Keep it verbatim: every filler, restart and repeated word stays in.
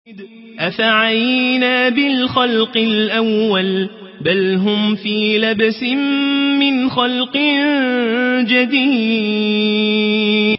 أفعينا بالخلق الأول بل هم في لبس من خلق جديد